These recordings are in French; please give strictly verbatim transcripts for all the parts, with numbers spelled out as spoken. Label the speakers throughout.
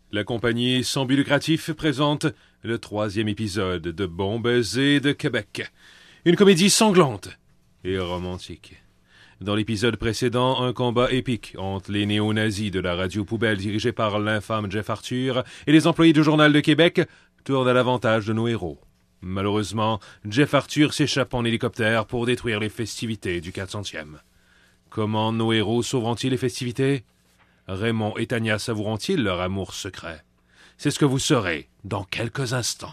Speaker 1: La compagnie sans but lucratif présente le troisième épisode de Bon baiser de Québec. Une comédie sanglante et romantique. Dans l'épisode précédent, un combat épique entre les néo-nazis de la radio poubelle dirigée par l'infâme Jeff Arthur et les employés du Journal de Québec tourne à l'avantage de nos héros. Malheureusement, Jeff Arthur s'échappe en hélicoptère pour détruire les festivités du quatre centième. Comment nos héros sauveront-ils les festivités? Raymond et Tania savouront-ils leur amour secret? C'est ce que vous saurez dans quelques instants.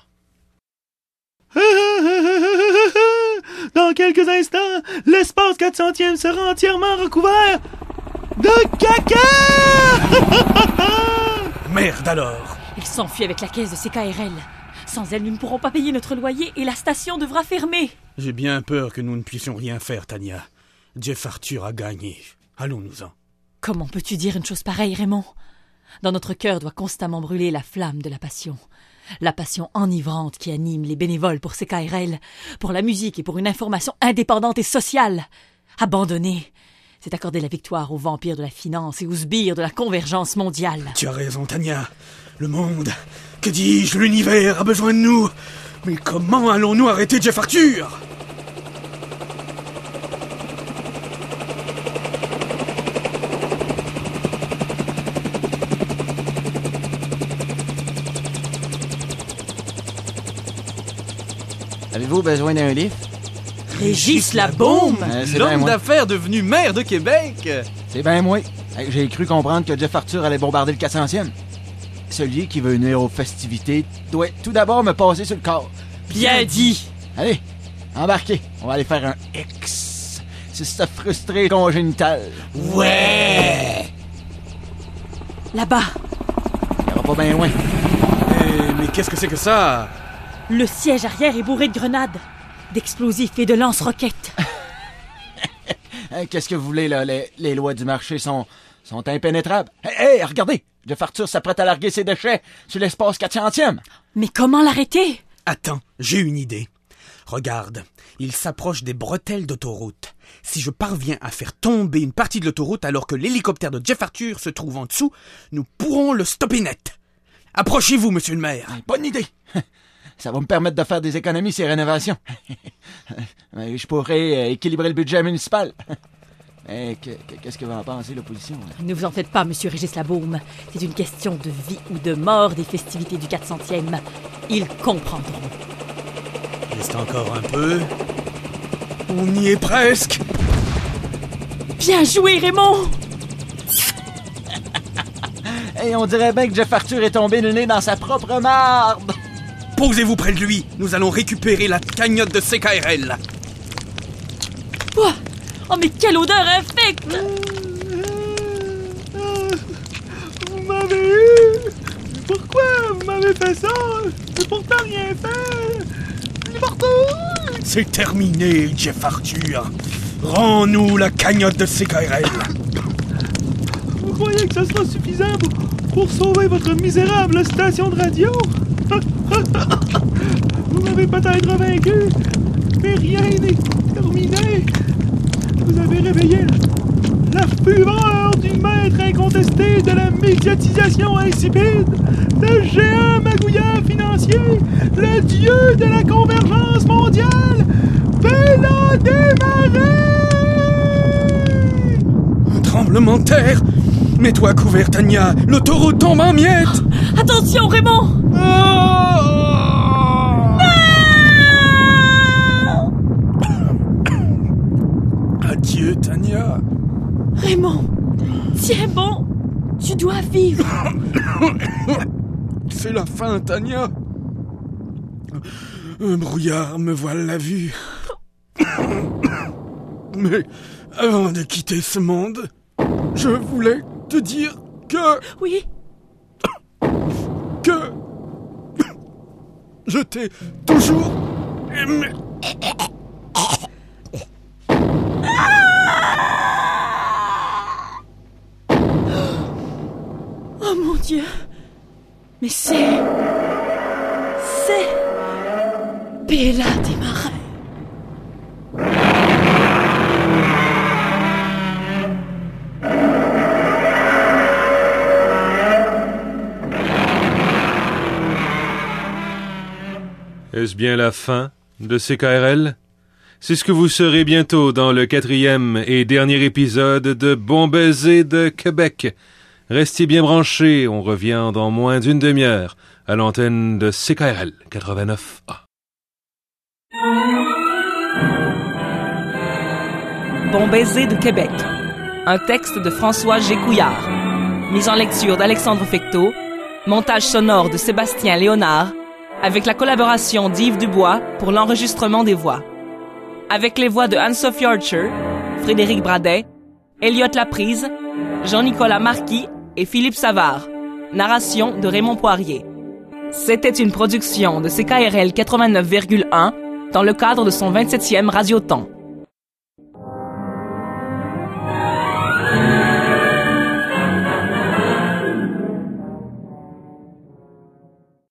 Speaker 2: Dans quelques instants, l'espace quatre centième sera entièrement recouvert de caca!
Speaker 3: Merde alors!
Speaker 4: Il s'enfuit avec la caisse de C K R L. Sans elle, nous ne pourrons pas payer notre loyer et la station devra fermer.
Speaker 3: J'ai bien peur que nous ne puissions rien faire, Tania. Jeff Arthur a gagné. Allons-nous-en.
Speaker 4: Comment peux-tu dire une chose pareille, Raymond? Dans notre cœur doit constamment brûler la flamme de la passion. La passion enivrante qui anime les bénévoles pour C K R L, pour la musique et pour une information indépendante et sociale. Abandonner, c'est accorder la victoire aux vampires de la finance et aux sbires de la convergence mondiale.
Speaker 3: Tu as raison, Tania. Le monde, que dis-je, l'univers a besoin de nous. Mais comment allons-nous arrêter Jeff Arthur?
Speaker 5: Avez-vous besoin d'un livre?
Speaker 4: Régis Labaume,
Speaker 5: euh,
Speaker 6: l'homme d'affaires devenu maire de Québec.
Speaker 5: C'est bien moi. J'ai cru comprendre que Jeff Arthur allait bombarder le quatre centième. Celui qui veut venir aux festivités doit tout d'abord me passer sur le corps.
Speaker 4: Bien dit.
Speaker 5: Allez, embarquez. On va aller faire un X. C'est ce frustré congénital.
Speaker 3: Ouais!
Speaker 4: Là-bas.
Speaker 5: Il ira pas bien loin.
Speaker 3: Eh, mais qu'est-ce que c'est que ça?
Speaker 4: Le siège arrière est bourré de grenades, d'explosifs et de lance-roquettes.
Speaker 5: Qu'est-ce que vous voulez, là? Les, les lois du marché sont, sont impénétrables. Hé, hey, regardez! Jeff Arthur s'apprête à larguer ses déchets sur l'espace quatre centième.
Speaker 4: Mais comment l'arrêter?
Speaker 3: Attends, j'ai une idée. Regarde, il s'approche des bretelles d'autoroute. Si je parviens à faire tomber une partie de l'autoroute alors que l'hélicoptère de Jeff Arthur se trouve en dessous, nous pourrons le stopper net. Approchez-vous, monsieur le maire.
Speaker 5: Bonne idée. Ça va me permettre de faire des économies sur les rénovations. Je pourrais équilibrer le budget municipal. Qu'est-ce que va en penser l'opposition?
Speaker 4: Ne vous en faites pas, monsieur Régis Labaume. C'est une question de vie ou de mort des festivités du quatre centième. Ils comprendront.
Speaker 3: Reste encore un peu. On y est presque.
Speaker 4: Bien joué, Raymond!
Speaker 5: Et on dirait bien que Jeff Arthur est tombé le nez dans sa propre marde.
Speaker 3: Posez-vous près de lui. Nous allons récupérer la cagnotte de C K R L.
Speaker 4: Oh, oh mais quelle odeur infecte!
Speaker 2: Vous m'avez eu! Pourquoi vous m'avez fait ça? J'ai pourtant rien fait! N'importe où!
Speaker 3: C'est terminé, Jeff Arthur. Rends-nous la cagnotte de C K R L.
Speaker 2: Vous croyez que ce sera suffisant pour, pour sauver votre misérable station de radio? Vous m'avez peut-être vaincu, mais rien n'est terminé. Vous avez réveillé la, la fureur du maître incontesté de la médiatisation insipide, le géant magouillant financier, le dieu de la convergence mondiale. Fais-la démarrer!
Speaker 3: Un tremblement de terre. Mets-toi à couvert, Tania. L'autoroute tombe en miettes.
Speaker 4: Oh, attention, Raymond!
Speaker 3: Oh! Adieu, Tania.
Speaker 4: Raymond, tiens bon, tu dois vivre.
Speaker 3: C'est la fin, Tania. Un brouillard me voile la vue. Mais avant de quitter ce monde, je voulais te dire que...
Speaker 4: Oui?
Speaker 3: Que... Je t'ai toujours aimé.
Speaker 4: Oh mon Dieu! Mais c'est... C'est... Bella Desmarais.
Speaker 1: Est-ce bien la fin de C K R L? C'est ce que vous saurez bientôt dans le quatrième et dernier épisode de Bon Baiser de Québec. Restez bien branchés, on revient dans moins d'une demi-heure à l'antenne de C K R L quatre-vingt-neuf A.
Speaker 7: Bon Baiser de Québec. Un texte de François Gécouillard. Mise en lecture d'Alexandre Fecteau. Montage sonore de Sébastien Léonard. Avec la collaboration d'Yves Dubois pour l'enregistrement des voix. Avec les voix de Anne-Sophie Archer, Frédéric Bradet, Elliot Laprise, Jean-Nicolas Marquis et Philippe Savard. Narration de Raymond Poirier. C'était une production de C K R L quatre-vingt-neuf virgule un dans le cadre de son vingt-septième Radioton.